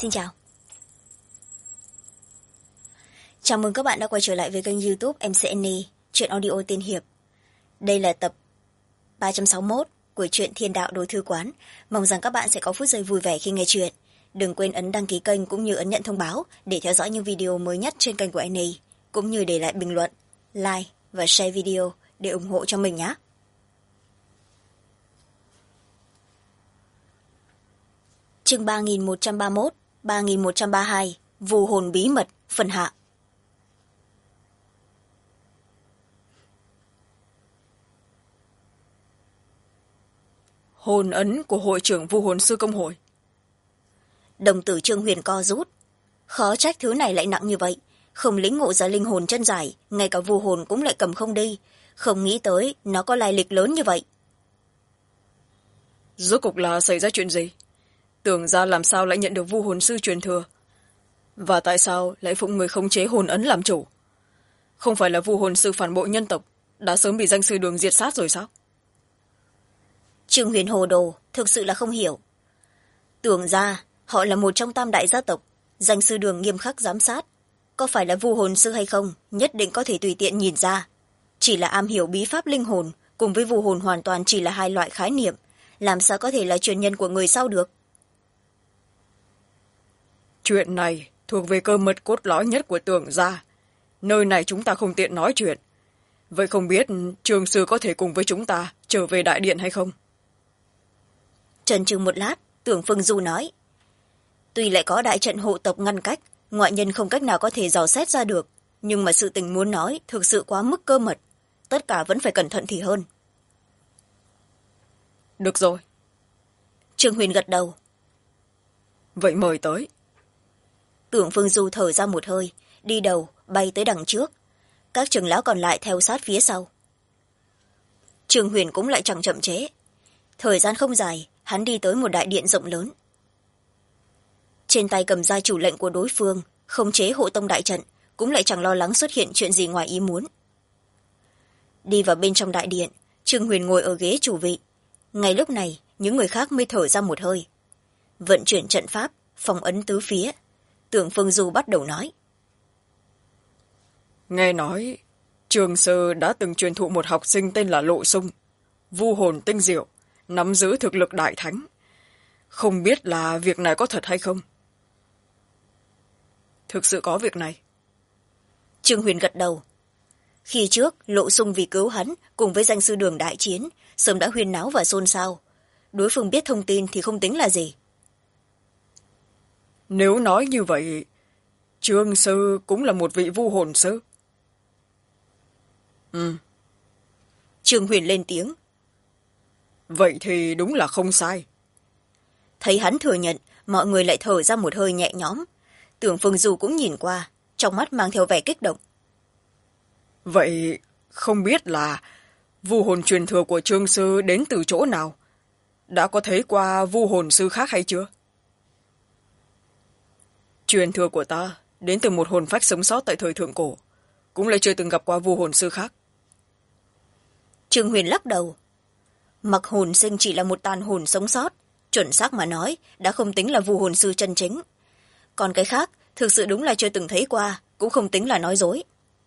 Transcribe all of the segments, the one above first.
Xin chào. Chào mừng các bạn đã quay trở lại với kênh YouTube MCNE, truyện audio tiên hiệp. Đây là tập 361 của truyện Thiên Đạo Đồ Thư Quán. Mong rằng các bạn sẽ có phút giây vui vẻ khi nghe truyện. Đừng quên ấn đăng ký kênh cũng như ấn nhận thông báo để theo dõi những video mới nhất trên kênh của NE, cũng như để lại bình luận, like và share video để ủng hộ cho mình nhé. Chương 3131, 3132, Vù hồn bí mật, phần hạ. Hồn ấn của hội trưởng Vu hồn sư công hội. Đồng tử Trương Huyền co rút. Khó trách thứ này lại nặng như vậy, không lĩnh ngộ ra linh hồn chân giải, ngay cả vu hồn cũng lại cầm không đi, không nghĩ tới nó có lai lịch lớn như vậy. Rốt cục là xảy ra chuyện gì? Tưởng ra làm sao lại nhận được vu hồn sư truyền thừa, và tại sao lại phụng người khống chế hồn ấn làm chủ? Không phải là vu hồn sư phản bội nhân tộc đã sớm bị danh sư Đường diệt sát rồi sao? Trương Huyền hồ đồ, thực sự là không hiểu. Tưởng ra họ là một trong tam đại gia tộc, danh sư Đường nghiêm khắc giám sát, có phải là vu hồn sư hay không nhất định có thể tùy tiện nhìn ra. Chỉ là am hiểu bí pháp linh hồn cùng với vu hồn hoàn toàn chỉ là hai loại khái niệm, làm sao có thể là truyền nhân của người sau được? Chuyện này thuộc về cơ mật cốt lõi nhất của Tưởng gia, nơi này chúng ta không tiện nói chuyện. Vậy không biết Trương sư có thể cùng với chúng ta trở về đại điện hay không? Chần chừ một lát, Tưởng Phương Du nói, tuy lại có đại trận hộ tộc ngăn cách, ngoại nhân không cách nào có thể dò xét ra được, nhưng mà sự tình muốn nói thực sự quá mức cơ mật, tất cả vẫn phải cẩn thận thì hơn. Được rồi. Trương Huyền gật đầu. Vậy mời tới. Tưởng Phương Du thở ra một hơi, đi đầu bay tới đằng trước, các trưởng lão còn lại theo sát phía sau. Trương Huyền cũng lại chẳng chậm chế. Thời gian không dài, hắn đi tới một đại điện rộng lớn. Trên tay cầm gia chủ lệnh của đối phương, khống chế hộ tông đại trận, cũng lại chẳng lo lắng xuất hiện chuyện gì ngoài ý muốn. Đi vào bên trong đại điện, Trương Huyền ngồi ở ghế chủ vị. Ngay lúc này, những người khác mới thở ra một hơi. Vận chuyển trận pháp, phong ấn tứ phía. Tưởng Phương Du bắt đầu nói. Nghe nói, Trương sư đã từng truyền thụ một học sinh tên là Lộ Sung, vu hồn tinh diệu, nắm giữ thực lực đại thánh. Không biết là việc này có thật hay không? Thực sự có việc này. Trương Huyền gật đầu. Khi trước, Lộ Sung vì cứu hắn cùng với danh sư Đường đại chiến, sớm đã huyên náo và xôn xao. Đối phương biết thông tin thì không tính là gì. Nếu nói như vậy, Trương sư cũng là một vị vu hồn sư. Trương Huyền lên tiếng. Vậy thì đúng là không sai. Thấy hắn thừa nhận, mọi người lại thở ra một hơi nhẹ nhõm. Tưởng Phương Du cũng nhìn qua, trong mắt mang theo vẻ kích động. Vậy không biết là vu hồn truyền thừa của Trương sư đến từ chỗ nào? Đã có thấy qua vu hồn sư khác hay chưa? Truyền thừa của ta đến từ một hồn phách sống sót tại thời thượng cổ, cũng lại chưa từng gặp qua vu hồn sư khác. Trương Huyền lắc đầu. Mặc hồn sinh chỉ là một tàn hồn sống sót, chuẩn xác mà nói đã không tính là vu hồn sư chân chính. Còn cái khác thực sự đúng là chưa từng thấy qua, cũng không tính là nói dối.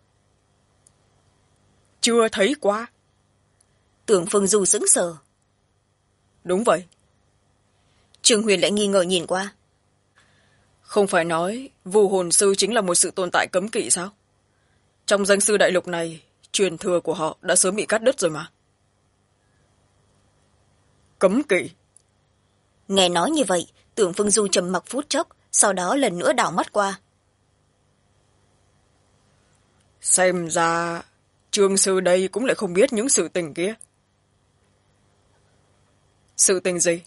Chưa thấy qua? Tưởng Phương Du sững sờ. Đúng vậy. Trương Huyền lại nghi ngờ nhìn qua. Không phải nói vu hồn sư chính là một sự tồn tại cấm kỵ sao? Trong danh sư đại lục này, truyền thừa của họ đã sớm bị cắt đứt rồi mà. Cấm kỵ? Nghe nói như vậy, Tưởng Phương Du trầm mặc phút chốc, sau đó lần nữa đảo mắt qua. Xem ra Trương sư đây cũng lại không biết những sự tình kia. Sự tình gì?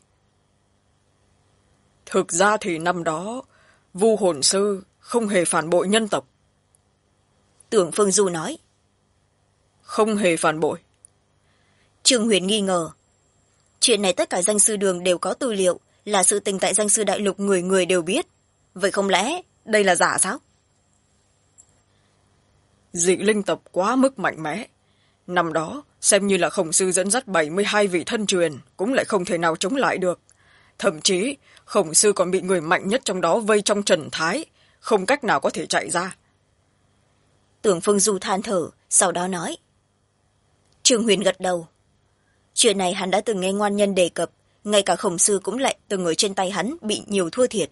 Thực ra thì năm đó vu hồn sư không hề phản bội nhân tộc. Tưởng Phương Du nói. Không hề phản bội? Trương Huyền nghi ngờ. Chuyện này tất cả danh sư Đường đều có tư liệu, là sự tình tại danh sư đại lục người người đều biết. Vậy không lẽ đây là giả sao? Dị linh tộc quá mức mạnh mẽ. Năm đó, xem như là Khổng sư dẫn dắt 72 vị thân truyền, cũng lại không thể nào chống lại được. thậm chí khổng sư còn bị người mạnh nhất trong đó vây trong trần thái, không cách nào có thể chạy ra. Tưởng Phương Du than thở, sau đó nói. Trương Huyền gật đầu. Chuyện này hắn đã từng nghe ngoan nhân đề cập, ngay cả khổng sư cũng lại từng ở trên tay hắn bị nhiều thua thiệt.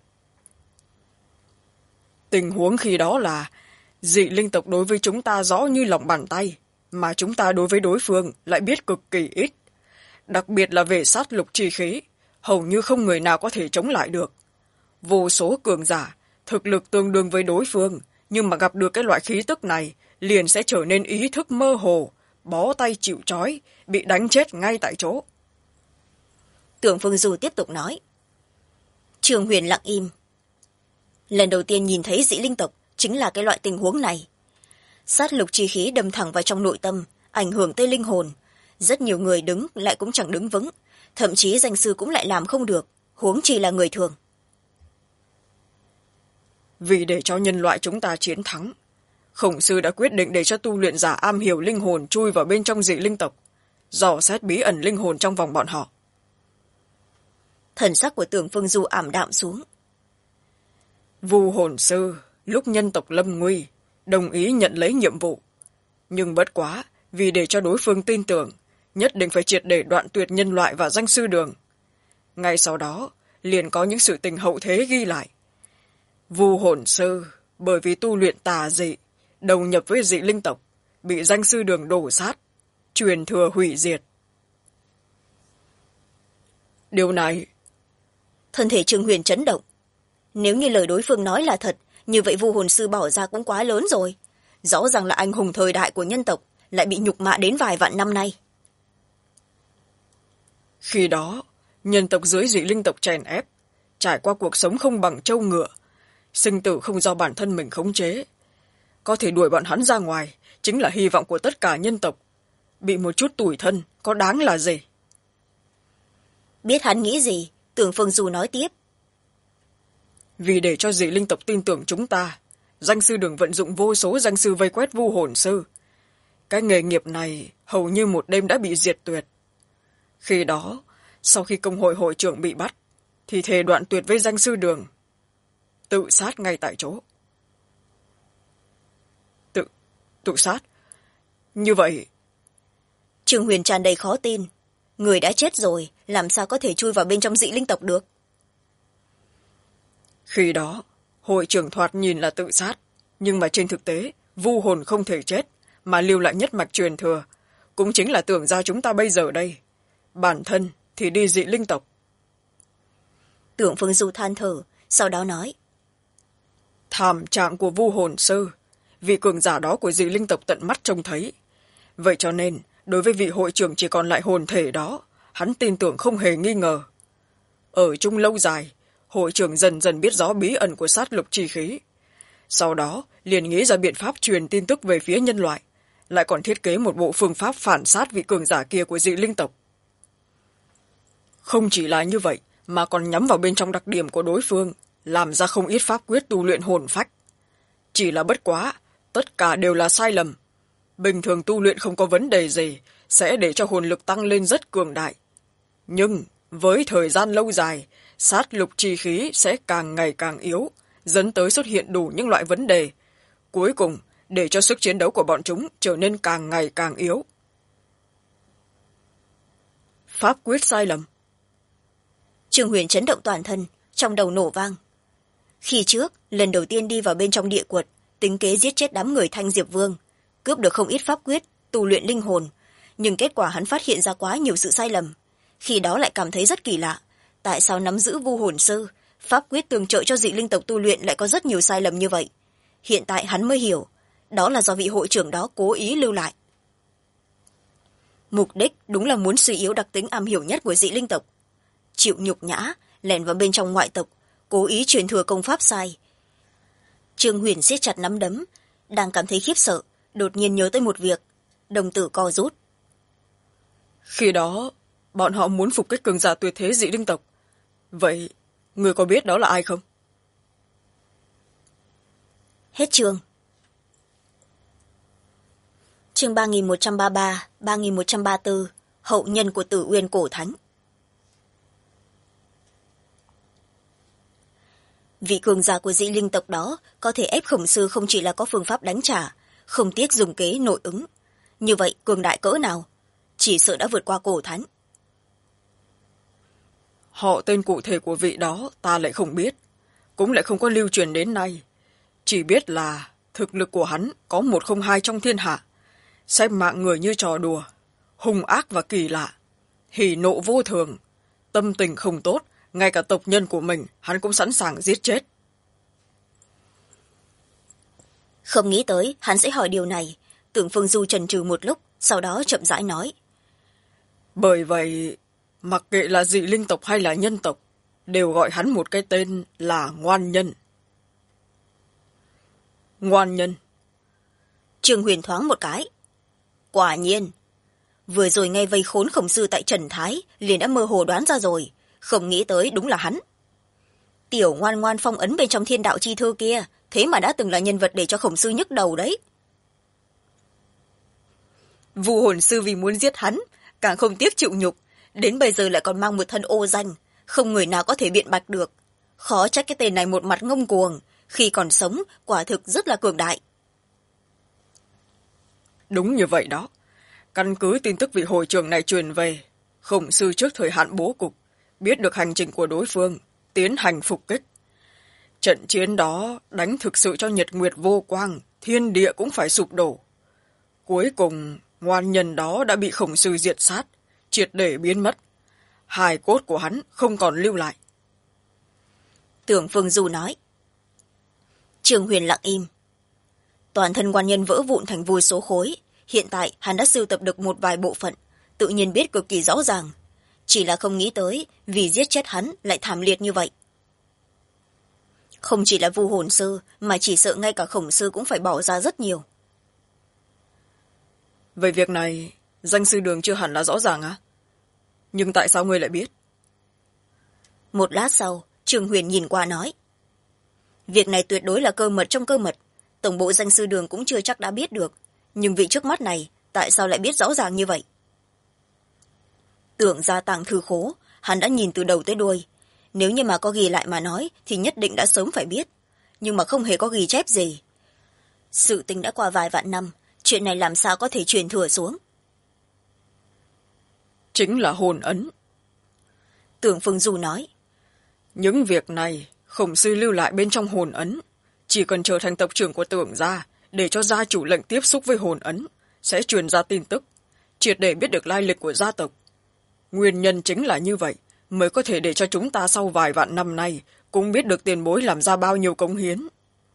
Tình huống khi đó là dị linh tộc đối với chúng ta rõ như lòng bàn tay, mà chúng ta đối với đối phương lại biết cực kỳ ít. Đặc biệt là về sát lục chi khí, hầu như không người nào có thể chống lại được. Vô số cường giả, thực lực tương đương với đối phương, nhưng mà gặp được cái loại khí tức này, liền sẽ trở nên ý thức mơ hồ, bó tay chịu trói, bị đánh chết ngay tại chỗ. Tưởng Phương Du tiếp tục nói. Trương Huyền lặng im. Lần đầu tiên nhìn thấy dị linh tộc chính là cái loại tình huống này. Sát lục chi khí đâm thẳng vào trong nội tâm, ảnh hưởng tới linh hồn. Rất nhiều người đứng lại cũng chẳng đứng vững, thậm chí danh sư cũng lại làm không được, huống chi là người thường. Vì để cho nhân loại chúng ta chiến thắng, khổng sư đã quyết định để cho tu luyện giả am hiểu linh hồn chui vào bên trong dị linh tộc, dò xét bí ẩn linh hồn trong vòng bọn họ. Thần sắc của Tưởng Phương Du ảm đạm xuống. Vu hồn sư lúc nhân tộc lâm nguy đồng ý nhận lấy nhiệm vụ, nhưng bất quá vì để cho đối phương tin tưởng, nhất định phải triệt để đoạn tuyệt nhân loại và danh sư đường. Ngay sau đó liền có những sự tình hậu thế ghi lại. Vu hồn sư bởi vì tu luyện tà dị, đầu nhập với dị linh tộc, bị danh sư đường đổ sát, truyền thừa hủy diệt. Điều này... Thân thể Trương Huyền chấn động. Nếu như lời đối phương nói là thật, như vậy Vu hồn sư bỏ ra cũng quá lớn rồi. Rõ ràng là anh hùng thời đại của nhân tộc, lại bị nhục mạ đến vài vạn năm nay. Khi đó, nhân tộc dưới dị linh tộc chèn ép, trải qua cuộc sống không bằng trâu ngựa, sinh tử không do bản thân mình khống chế. Có thể đuổi bọn hắn ra ngoài, chính là hy vọng của tất cả nhân tộc. Bị một chút tủi thân, có đáng là gì? Biết hắn nghĩ gì, Tưởng Phương Du nói tiếp. Vì để cho dị linh tộc tin tưởng chúng ta, danh sư đường vận dụng vô số danh sư vây quét vu hồn sư. Cái nghề nghiệp này hầu như một đêm đã bị diệt tuyệt. Khi đó, sau khi công hội hội trưởng bị bắt, thì thề đoạn tuyệt với danh sư đường, tự sát ngay tại chỗ. Tự sát? Như vậy... Trương Huyền tràn đầy khó tin. Người đã chết rồi, làm sao có thể chui vào bên trong dị linh tộc được? Khi đó, hội trưởng thoạt nhìn là tự sát, nhưng mà trên thực tế, vu hồn không thể chết, mà lưu lại nhất mạch truyền thừa, cũng chính là tưởng ra chúng ta bây giờ đây. Bản thân thì đi dị linh tộc. Tưởng Phương Du than thở, sau đó nói. Thảm trạng của vu hồn sư, vị cường giả đó của dị linh tộc tận mắt trông thấy. Vậy cho nên, đối với vị hội trưởng chỉ còn lại hồn thể đó, hắn tin tưởng không hề nghi ngờ. Ở chung lâu dài, hội trưởng dần dần biết rõ bí ẩn của sát lục chi khí. Sau đó, liền nghĩ ra biện pháp truyền tin tức về phía nhân loại, lại còn thiết kế một bộ phương pháp phản sát vị cường giả kia của dị linh tộc. Không chỉ là như vậy, mà còn nhắm vào bên trong đặc điểm của đối phương, làm ra không ít pháp quyết tu luyện hồn phách. Chỉ là bất quá, tất cả đều là sai lầm. Bình thường tu luyện không có vấn đề gì, sẽ để cho hồn lực tăng lên rất cường đại. Nhưng, với thời gian lâu dài, sát lục chi khí sẽ càng ngày càng yếu, dẫn tới xuất hiện đủ những loại vấn đề. Cuối cùng, để cho sức chiến đấu của bọn chúng trở nên càng ngày càng yếu. Pháp quyết sai lầm. Trương Huyền chấn động toàn thân, trong đầu nổ vang. Khi trước, lần đầu tiên đi vào bên trong địa quật, tính kế giết chết đám người Thanh Diệp Vương, cướp được không ít pháp quyết, tu luyện linh hồn, nhưng kết quả hắn phát hiện ra quá nhiều sự sai lầm. Khi đó lại cảm thấy rất kỳ lạ, tại sao nắm giữ vu hồn sư, pháp quyết tương trợ cho dị linh tộc tu luyện lại có rất nhiều sai lầm như vậy. Hiện tại hắn mới hiểu, đó là do vị hội trưởng đó cố ý lưu lại. Mục đích đúng là muốn suy yếu đặc tính am hiểu nhất của dị linh tộc. Chịu nhục nhã, lẻn vào bên trong ngoại tộc, cố ý truyền thừa công pháp sai. Trương Huyền siết chặt nắm đấm, đang cảm thấy khiếp sợ, đột nhiên nhớ tới một việc, đồng tử co rút. Khi đó, bọn họ muốn phục kích cường giả tuyệt thế dị linh tộc. Vậy, người có biết đó là ai không? Hết chương. Chương 3133, 3134, hậu nhân của Tử Uyên Cổ Thánh. vị cường giả của dị linh tộc đó có thể ép khổng sư không chỉ là có phương pháp đánh trả, không tiếc dùng kế nội ứng. Như vậy cường đại cỡ nào, chỉ sợ đã vượt qua cổ thánh. Họ tên cụ thể của vị đó ta lại không biết, cũng lại không có lưu truyền đến nay. Chỉ biết là thực lực của hắn có 102 trong thiên hạ, xem mạng người như trò đùa, hung ác và kỳ lạ, hỉ nộ vô thường, tâm tình không tốt, ngay cả tộc nhân của mình hắn cũng sẵn sàng giết chết. Không nghĩ tới hắn sẽ hỏi điều này. Tưởng Phương Du chần chừ một lúc, sau đó chậm rãi nói. Bởi vậy, mặc kệ là dị linh tộc hay là nhân tộc, đều gọi hắn một cái tên là Ngoan Nhân. Ngoan Nhân. Trương Huyền thoáng một cái. Quả nhiên, vừa rồi nghe vây khốn khổng sư tại Trần Thái liền đã mơ hồ đoán ra rồi, không nghĩ tới đúng là hắn. Tiểu ngoan ngoan phong ấn bên trong thiên đạo chi thư kia, thế mà đã từng là nhân vật để cho khổng sư nhức đầu đấy. Vu hồn sư vì muốn giết hắn, càng không tiếc chịu nhục, đến bây giờ lại còn mang một thân ô danh, không người nào có thể biện bạch được. Khó trách cái tên này một mặt ngông cuồng, khi còn sống quả thực rất là cường đại. Đúng như vậy đó. Căn cứ tin tức vị hội trưởng này truyền về, khổng sư trước thời hạn bố cục, biết được hành trình của đối phương, tiến hành phục kích. Trận chiến đó đánh thực sự cho nhật nguyệt vô quang, thiên địa cũng phải sụp đổ. Cuối cùng, Ngoan Nhân đó đã bị khổng sư diệt sát, triệt để biến mất. Hài cốt của hắn không còn lưu lại. Tưởng Phương Du nói. Trương Huyền lặng im. Toàn thân Ngoan Nhân vỡ vụn thành vô số khối. Hiện tại hắn đã sưu tập được một vài bộ phận, tự nhiên biết cực kỳ rõ ràng. Chỉ là không nghĩ tới vì giết chết hắn lại thảm liệt như vậy. Không chỉ là Vu hồn sư, mà chỉ sợ ngay cả khổng sư cũng phải bỏ ra rất nhiều. Về việc này, danh sư đường chưa hẳn là rõ ràng á. Nhưng tại sao ngươi lại biết? Một lát sau, Trương Huyền nhìn qua nói. Việc này tuyệt đối là cơ mật trong cơ mật. Tổng bộ danh sư đường cũng chưa chắc đã biết được. Nhưng vị trước mắt này, tại sao lại biết rõ ràng như vậy? Tưởng ra tàng thư khố, hắn đã nhìn từ đầu tới đuôi. Nếu như mà có ghi lại mà nói, thì nhất định đã sớm phải biết. Nhưng mà không hề có ghi chép gì. Sự tình đã qua vài vạn năm, chuyện này làm sao có thể truyền thừa xuống? Chính là hồn ấn. Tưởng Phương Du nói. Những việc này, khổng sư lưu lại bên trong hồn ấn. Chỉ cần trở thành tộc trưởng của Tưởng gia, để cho gia chủ lệnh tiếp xúc với hồn ấn, sẽ truyền ra tin tức, triệt để biết được lai lịch của gia tộc. Nguyên nhân chính là như vậy, mới có thể để cho chúng ta sau vài vạn năm nay cũng biết được tiền bối làm ra bao nhiêu cống hiến.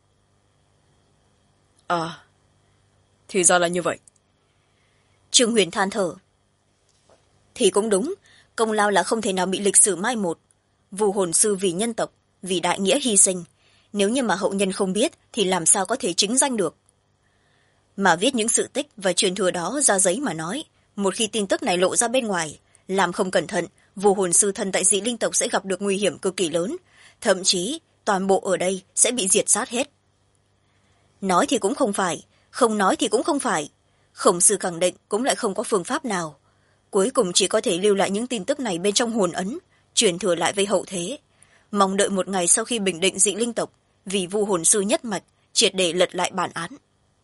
À, thì ra là như vậy. Trương Huyền than thở. Thì cũng đúng, công lao là không thể nào bị lịch sử mai một. Vu hồn sư vì nhân tộc, vì đại nghĩa hy sinh. Nếu như mà hậu nhân không biết thì làm sao có thể chính danh được. Mà viết những sự tích và truyền thừa đó ra giấy mà nói, một khi tin tức này lộ ra bên ngoài, làm không cẩn thận, vu hồn sư thân tại dị linh tộc sẽ gặp được nguy hiểm cực kỳ lớn, thậm chí toàn bộ ở đây sẽ bị diệt sát hết. Nói thì cũng không phải, không nói thì cũng không phải. Khổng sư khẳng định cũng lại không có phương pháp nào. Cuối cùng chỉ có thể lưu lại những tin tức này bên trong hồn ấn, truyền thừa lại với hậu thế. Mong đợi một ngày sau khi bình định dị linh tộc, vì vu hồn sư nhất mạch, triệt để lật lại bản án.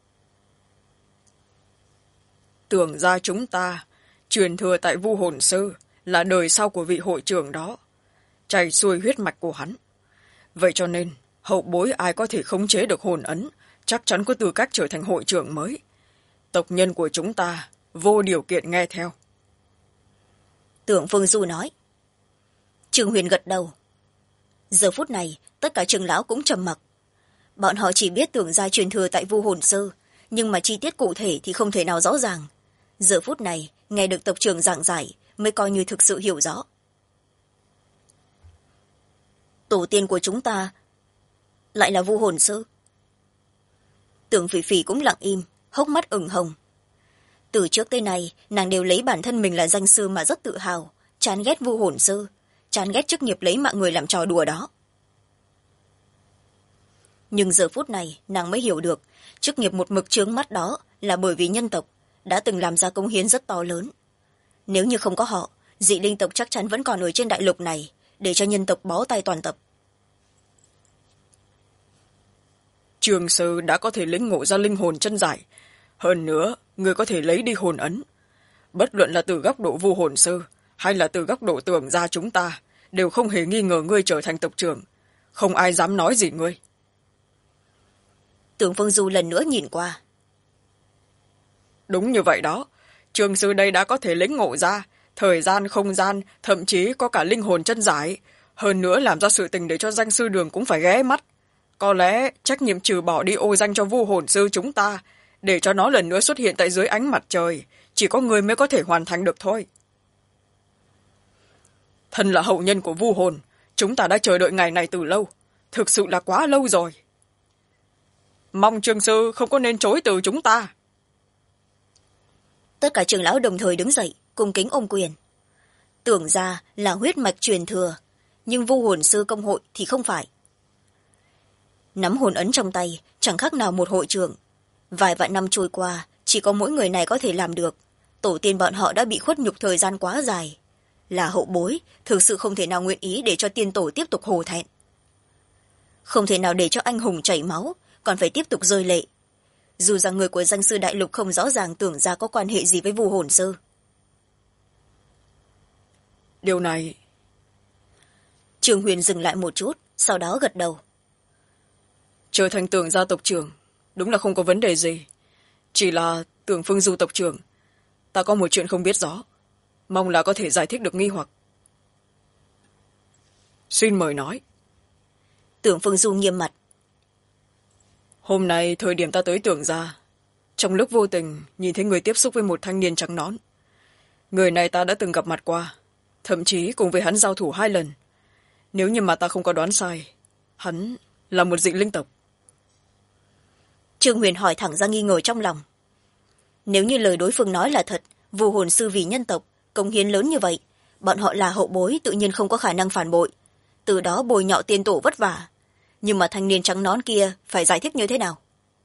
Tưởng ra chúng ta, truyền thừa tại vu hồn sư, là đời sau của vị hội trưởng đó, chảy xuôi huyết mạch của hắn. Vậy cho nên, hậu bối ai có thể khống chế được hồn ấn, chắc chắn có tư cách trở thành hội trưởng mới. Tộc nhân của chúng ta, vô điều kiện nghe theo. Tưởng Phương Du nói. Trương Huyền gật đầu. Giờ phút này, tất cả trưởng lão cũng trầm mặc. Bọn họ chỉ biết Tưởng gia truyền thừa tại vu hồn sư, nhưng mà chi tiết cụ thể thì không thể nào rõ ràng. Giờ phút này, nghe được tộc trưởng giảng giải, mới coi như thực sự hiểu rõ. Tổ tiên của chúng ta lại là vu hồn sư. Tưởng Phỉ Phỉ cũng lặng im, hốc mắt ửng hồng. Từ trước tới nay, nàng đều lấy bản thân mình là danh sư mà rất tự hào, chán ghét vu hồn sư, chán ghét chức nghiệp lấy mạng người làm trò đùa đó. Nhưng giờ phút này, nàng mới hiểu được, chức nghiệp một mực chướng mắt đó là bởi vì nhân tộc đã từng làm ra cống hiến rất to lớn. Nếu như không có họ, dị linh tộc chắc chắn vẫn còn ở trên đại lục này, để cho nhân tộc bó tay toàn tập. Trường sư đã có thể lĩnh ngộ ra linh hồn chân giải. Hơn nữa, người có thể lấy đi hồn ấn. Bất luận là từ góc độ vu hồn sư hay là từ góc độ Tưởng gia chúng ta, đều không hề nghi ngờ ngươi trở thành tộc trưởng. Không ai dám nói gì ngươi. Tưởng Phương Du lần nữa nhìn qua. Đúng như vậy đó. Trường sư đây đã có thể lĩnh ngộ ra thời gian, không gian, thậm chí có cả linh hồn chân giải. Hơn nữa làm ra sự tình để cho danh sư đường cũng phải ghé mắt. Có lẽ trách nhiệm trừ bỏ đi ô danh cho vu hồn sư chúng ta, để cho nó lần nữa xuất hiện tại dưới ánh mặt trời, chỉ có người mới có thể hoàn thành được thôi. Thân là hậu nhân của vu hồn, chúng ta đã chờ đợi ngày này từ lâu. Thực sự là quá lâu rồi. Mong trường sư không có nên chối từ chúng ta. Tất cả trưởng lão đồng thời đứng dậy, cung kính ôm quyền. Tưởng ra là huyết mạch truyền thừa, nhưng vu hồn sư công hội thì không phải. Nắm hồn ấn trong tay chẳng khác nào một hội trưởng. Vài vạn năm trôi qua, chỉ có mỗi người này có thể làm được. Tổ tiên bọn họ đã bị khuất nhục thời gian quá dài. Là hậu bối, thực sự không thể nào nguyện ý để cho tiên tổ tiếp tục hổ thẹn. Không thể nào để cho anh hùng chảy máu, còn phải tiếp tục rơi lệ. Dù rằng người của danh sư đại lục không rõ ràng Tưởng ra có quan hệ gì với vu hồn sư. Điều này... Trường Huyền dừng lại một chút, sau đó gật đầu. Trở thành Tưởng gia tộc trưởng, đúng là không có vấn đề gì. Chỉ là Tưởng Phương Du tộc trưởng, ta có một chuyện không biết rõ. Mong là có thể giải thích được nghi hoặc. Xin mời nói. Tưởng Phương Du nghiêm mặt. Hôm nay thời điểm ta tới Tưởng gia, trong lúc vô tình nhìn thấy người tiếp xúc với một thanh niên trắng nón. Người này ta đã từng gặp mặt qua, thậm chí cùng với hắn giao thủ 2 lần. Nếu như mà ta không có đoán sai, hắn là một dị linh tộc. Trương Huyền hỏi thẳng ra nghi ngờ trong lòng. Nếu như lời đối phương nói là thật, vu hồn sư vì nhân tộc cống hiến lớn như vậy, bọn họ là hậu bối tự nhiên không có khả năng phản bội, từ đó bồi nhọ tiên tổ vất vả. Nhưng mà thanh niên trắng nón kia phải giải thích như thế nào?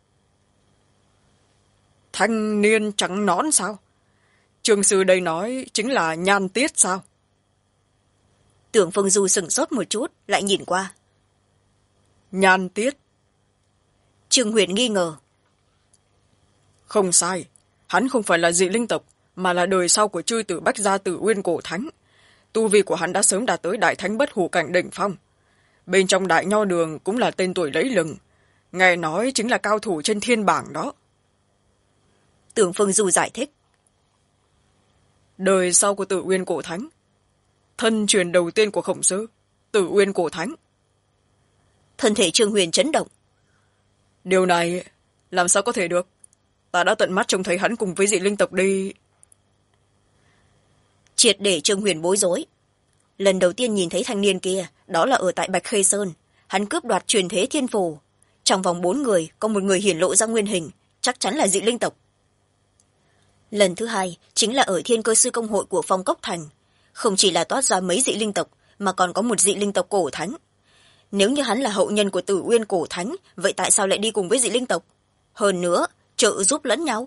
Thanh niên trắng nón sao? Trường sư đây nói chính là Nhan Tiết sao? Tưởng Phương Du sửng sốt một chút, lại nhìn qua. Nhan Tiết? Trương Huyền nghi ngờ. Không sai, hắn không phải là dị linh tộc, mà là đời sau của chư tử Bách gia Tử Uyên Cổ Thánh. Tu vi của hắn đã sớm đạt tới đại thánh bất hủ cảnh đỉnh phong. Bên trong đại nho đường cũng là tên tuổi lấy lừng, nghe nói chính là cao thủ trên thiên bảng đó. Tưởng Phương Du giải thích. Đời sau của Tử Uyên Cổ Thánh, thân truyền đầu tiên của Khổng Sư, Tử Uyên Cổ Thánh. Thân thể Trương Huyền chấn động. Điều này làm sao có thể được? Ta đã tận mắt trông thấy hắn cùng với dị linh tộc đi. Triệt để Trương Huyền bối rối. Lần đầu tiên nhìn thấy thanh niên kia, đó là ở tại Bạch Khê Sơn. Hắn cướp đoạt truyền thế thiên phù. Trong vòng 4 người, có một người hiển lộ ra nguyên hình, chắc chắn là dị linh tộc. Lần thứ hai, chính là ở Thiên Cơ Sư Công hội của Phong Cốc Thành. Không chỉ là toát ra mấy dị linh tộc, mà còn có một dị linh tộc cổ thánh. Nếu như hắn là hậu nhân của Tử Uyên Cổ Thánh, vậy tại sao lại đi cùng với dị linh tộc? Hơn nữa, trợ giúp lẫn nhau.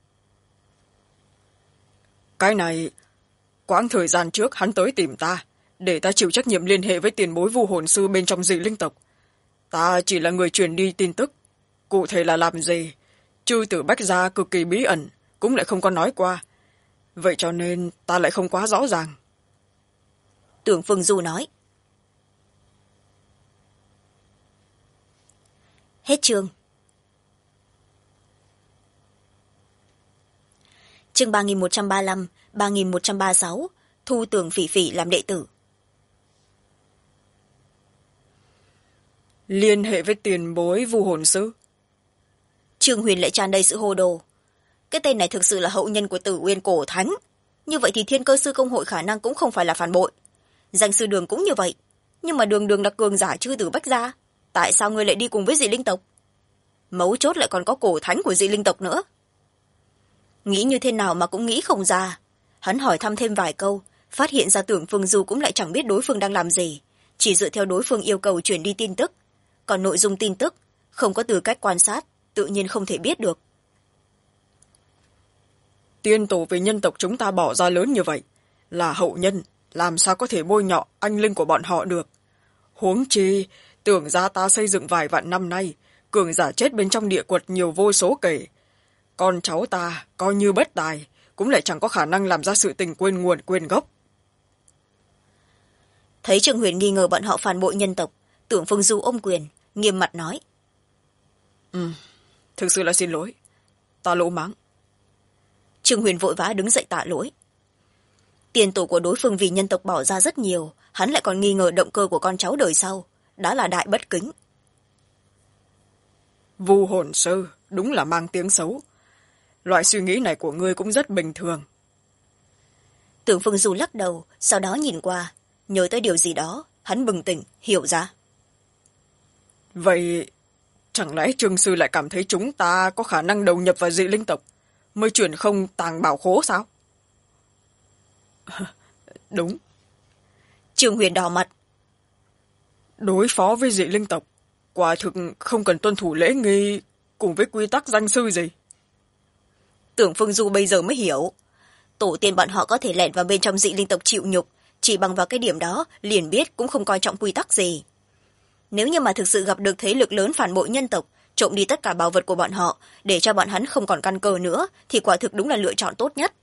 Cái này, quãng thời gian trước hắn tới tìm ta, để ta chịu trách nhiệm liên hệ với tiền bối vu hồn sư bên trong dị linh tộc. Ta chỉ là người truyền đi tin tức. Cụ thể là làm gì, chư tử Bách gia cực kỳ bí ẩn, cũng lại không có nói qua. Vậy cho nên ta lại không quá rõ ràng. Tưởng Phương Du nói. Hết chương. Chương 3135, 3136, thu Tưởng Phỉ Phỉ làm đệ tử. Liên hệ với tiền bối vu hồn sư. Trương Huyền lại tràn đầy sự hồ đồ. Cái tên này thực sự là hậu nhân của Tử Uyên Cổ Thánh. Như vậy thì Thiên Cơ Sư Công hội khả năng cũng không phải là phản bội. Danh sư đường cũng như vậy. Nhưng mà đường đường là cường giả chư tử Bách gia. Tại sao ngươi lại đi cùng với dị linh tộc? Mấu chốt lại còn có cổ thánh của dị linh tộc nữa. Nghĩ như thế nào mà cũng nghĩ không ra. Hắn hỏi thăm thêm vài câu, phát hiện ra Tưởng Phương Du cũng lại chẳng biết đối phương đang làm gì, chỉ dựa theo đối phương yêu cầu truyền đi tin tức. Còn nội dung tin tức, không có tư cách quan sát, tự nhiên không thể biết được. Tiên tổ về nhân tộc chúng ta bỏ ra lớn như vậy, là hậu nhân, làm sao có thể bôi nhọ anh linh của bọn họ được. Huống chi, Tưởng gia ta xây dựng vài vạn năm nay, cường giả chết bên trong địa quật nhiều vô số kể. Con cháu ta coi như bất tài cũng lại chẳng có khả năng làm ra sự tình quên nguồn quên gốc. Thấy Trương Huyền nghi ngờ bọn họ phản bội nhân tộc, Tưởng Phương Du ôm quyền nghiêm mặt nói: Thực sự là xin lỗi, ta lỗ mãng. Trương Huyền vội vã đứng dậy tạ lỗi. Tiền tổ của đối phương vì nhân tộc bỏ ra rất nhiều, hắn lại còn nghi ngờ động cơ của con cháu đời sau, đã là đại bất kính. Vu hồn sư đúng là mang tiếng xấu. Loại suy nghĩ này của ngươi cũng rất bình thường. Tưởng Phương Du lắc đầu, sau đó nhìn qua, nhớ tới điều gì đó, hắn bừng tỉnh hiểu ra. Vậy chẳng lẽ Trương sư lại cảm thấy chúng ta có khả năng đầu nhập vào dị linh tộc mới chuyển không tàng bảo khố sao? Đúng. Trương Huyền đỏ mặt. Đối phó với dị linh tộc quả thực không cần tuân thủ lễ nghi cùng với quy tắc danh sư gì. Tưởng Phương Du bây giờ mới hiểu, tổ tiên bọn họ có thể lẻn vào bên trong dị linh tộc chịu nhục, chỉ bằng vào cái điểm đó liền biết cũng không coi trọng quy tắc gì. Nếu như mà thực sự gặp được thế lực lớn phản bội nhân tộc, trộm đi tất cả bảo vật của bọn họ để cho bọn hắn không còn căn cơ nữa, thì quả thực đúng là lựa chọn tốt nhất.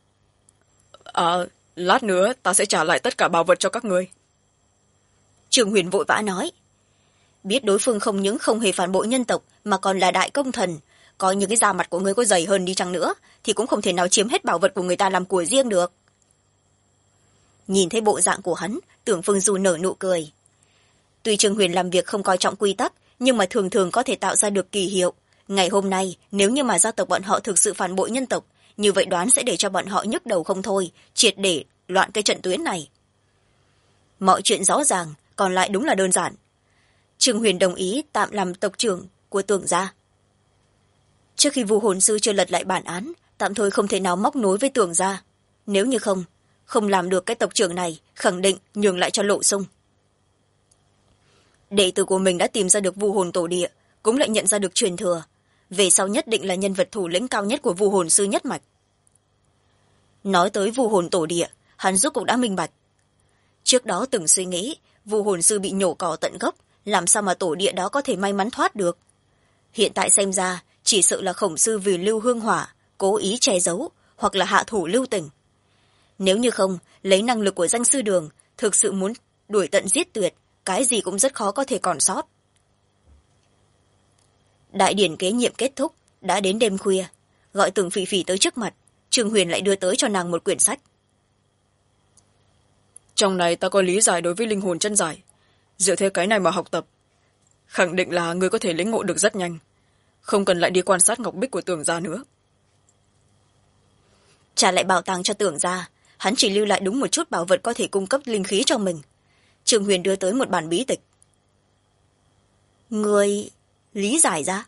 Lát nữa ta sẽ trả lại tất cả bảo vật cho các ngươi. Trương Huyền vội vã nói. Biết đối phương không những không hề phản bội nhân tộc mà còn là đại công thần, coi như cái da mặt của ngươi có dày hơn đi chăng nữa thì cũng không thể nào chiếm hết bảo vật của người ta làm của riêng được. Nhìn thấy bộ dạng của hắn, Tưởng Phương Du nở nụ cười. Tuy Trương Huyền làm việc không coi trọng quy tắc, nhưng mà thường thường có thể tạo ra được kỳ hiệu. Ngày hôm nay, nếu như mà gia tộc bọn họ thực sự phản bội nhân tộc, như vậy đoán sẽ để cho bọn họ nhức đầu không thôi, triệt để loạn cái trận tuyến này. Mọi chuyện rõ ràng, còn lại đúng là đơn giản. Trương Huyền đồng ý tạm làm tộc trưởng của Tưởng gia. Trước khi Vu hồn sư chưa lật lại bản án, tạm thời không thể nào móc nối với Tưởng gia. Nếu như không làm được cái tộc trưởng này, khẳng định nhường lại cho Lộ Sung. Đệ tử của mình đã tìm ra được Vu hồn tổ địa, cũng lại nhận ra được truyền thừa, về sau nhất định là nhân vật thủ lĩnh cao nhất của Vu hồn sư nhất mạch. Nói tới Vu hồn tổ địa, hắn rốt cuộc đã minh bạch. Trước đó từng suy nghĩ Vu hồn sư bị nhổ cỏ tận gốc, làm sao mà tổ địa đó có thể may mắn thoát được. Hiện tại xem ra chỉ sợ là Khổng sư vì lưu hương hỏa cố ý che giấu, hoặc là hạ thủ lưu tình. Nếu như không lấy năng lực của danh sư đường, thực sự muốn đuổi tận giết tuyệt, cái gì cũng rất khó có thể còn sót. Đại điển kế nhiệm kết thúc, đã đến đêm khuya. Gọi Tưởng Phỉ Phỉ tới trước mặt, Trương Huyền lại đưa tới cho nàng một quyển sách. Trong này ta có lý giải đối với linh hồn chân giải. Dựa theo cái này mà học tập, khẳng định là người có thể lĩnh ngộ được rất nhanh, không cần lại đi quan sát ngọc bích của Tưởng gia nữa. Trả lại bảo tàng cho Tưởng gia, hắn chỉ lưu lại đúng một chút bảo vật có thể cung cấp linh khí cho mình. Trương Huyền đưa tới một bản bí tịch. Người lý giải ra?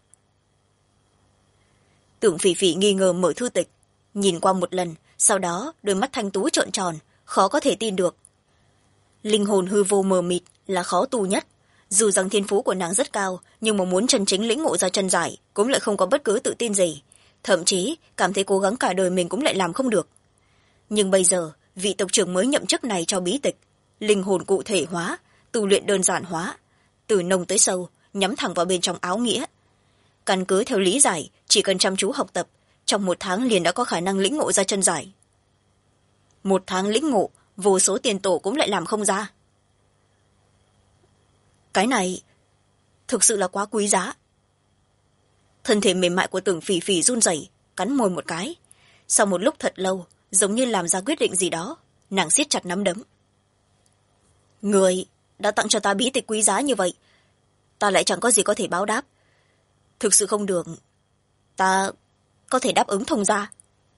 Tưởng Phỉ Phỉ nghi ngờ mở thư tịch, nhìn qua một lần, sau đó đôi mắt thanh tú trợn tròn, khó có thể tin được. Linh hồn hư vô mờ mịt là khó tu nhất. Dù rằng thiên phú của nàng rất cao, nhưng mà muốn chân chính lĩnh ngộ ra chân giải cũng lại không có bất cứ tự tin gì, thậm chí cảm thấy cố gắng cả đời mình cũng lại làm không được. Nhưng bây giờ vị tộc trưởng mới nhậm chức này cho bí tịch, linh hồn cụ thể hóa, tu luyện đơn giản hóa, từ nông tới sâu, nhắm thẳng vào bên trong áo nghĩa. Căn cứ theo lý giải, chỉ cần chăm chú học tập, trong 1 tháng liền đã có khả năng lĩnh ngộ ra chân giải. 1 tháng lĩnh ngộ, vô số tiền tổ cũng lại làm không ra. Cái này thực sự là quá quý giá. Thân thể mềm mại của Tưởng Phỉ Phỉ run rẩy, cắn môi một cái. Sau một lúc thật lâu, giống như làm ra quyết định gì đó, nàng siết chặt nắm đấm. Người đã tặng cho ta bí tịch quý giá như vậy, ta lại chẳng có gì có thể báo đáp. Thực sự không được, ta có thể đáp ứng thông gia.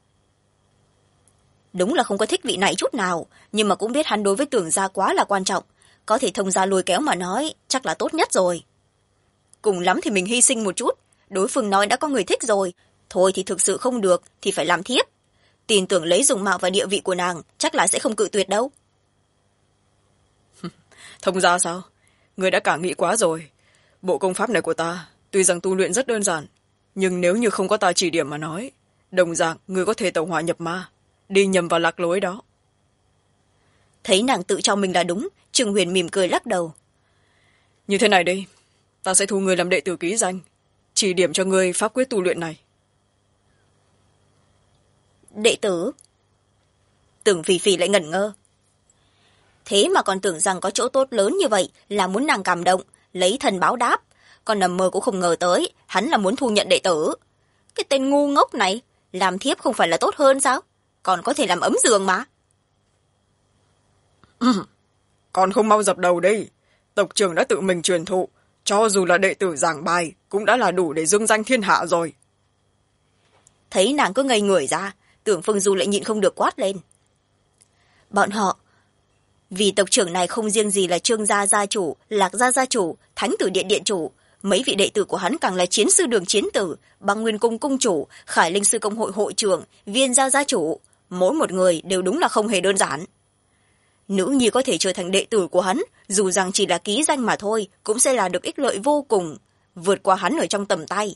Đúng là không có thích vị này chút nào, nhưng mà cũng biết hắn đối với Tưởng gia quá là quan trọng, có thể thông gia lôi kéo mà nói chắc là tốt nhất rồi. Cùng lắm thì mình hy sinh một chút, đối phương nói đã có người thích rồi, thôi thì thực sự không được thì phải làm thiếp. Tin tưởng lấy dùng mạo và địa vị của nàng chắc là sẽ không cự tuyệt đâu. Thông gia sao? Người đã cả nghĩ quá rồi. Bộ công pháp này của ta tuy rằng tu luyện rất đơn giản, nhưng nếu như không có ta chỉ điểm mà nói, đồng dạng người có thể tẩu hỏa nhập ma, đi nhầm vào lạc lối đó. Thấy nàng tự cho mình là đúng, Trương Huyền mỉm cười lắc đầu. Như thế này đi, ta sẽ thu người làm đệ tử ký danh, chỉ điểm cho người pháp quyết tu luyện này. Đệ tử? Tưởng phì phì lại ngẩn ngơ. Thế mà còn tưởng rằng có chỗ tốt lớn như vậy là muốn nàng cảm động, lấy thần báo đáp. Còn nằm mơ cũng không ngờ tới, hắn là muốn thu nhận đệ tử. Cái tên ngu ngốc này, làm thiếp không phải là tốt hơn sao? Còn có thể làm ấm giường mà. Còn không mau dập đầu đi. Tộc trưởng đã tự mình truyền thụ, cho dù là đệ tử giảng bài cũng đã là đủ để dương danh thiên hạ rồi. Thấy nàng cứ ngây người ra, Tưởng Phương Du lại nhịn không được quát lên. Bọn họ, vì tộc trưởng này không riêng gì là Trương gia gia chủ, Lạc gia gia chủ, Thánh tử điện điện chủ, mấy vị đệ tử của hắn càng là chiến sư đường chiến tử, Băng Nguyên cung cung chủ, Khải Linh sư công hội hội trưởng, Viên gia gia chủ, mỗi một người đều đúng là không hề đơn giản. Nữ nhi có thể trở thành đệ tử của hắn, dù rằng chỉ là ký danh mà thôi, cũng sẽ là được ích lợi vô cùng, vượt qua hắn ở trong tầm tay.